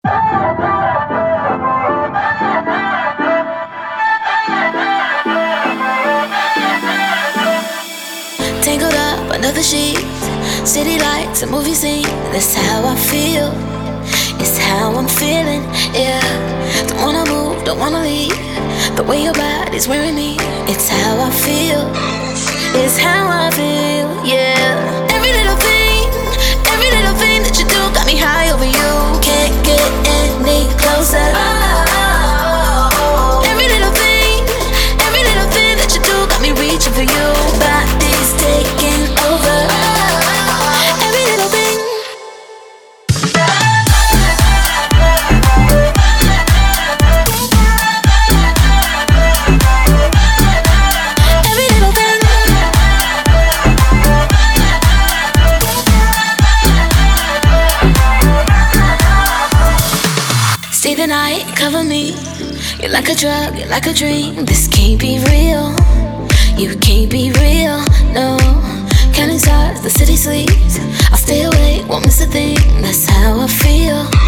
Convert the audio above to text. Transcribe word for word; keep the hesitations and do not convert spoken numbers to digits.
Tangled up under the sheets, city lights, a movie scene. That's how I feel. It's how I'm feeling, yeah. Don't wanna move, don't wanna leave. The way your body's wearing me, it's how I feel. It's how I feel, yeah. Every little thing, every little thing that you do got me high over you. Can't get any closer. Every little thing, every little thing that you do got me reaching for you. Body's taking over. Every little thing. Every little thing. Stay the night, cover me. You're like a drug, you're like a dream. This can't be real. You can't be real, no. Counting stars, the city sleeps. I'll stay awake, won't miss a thing. That's how I feel.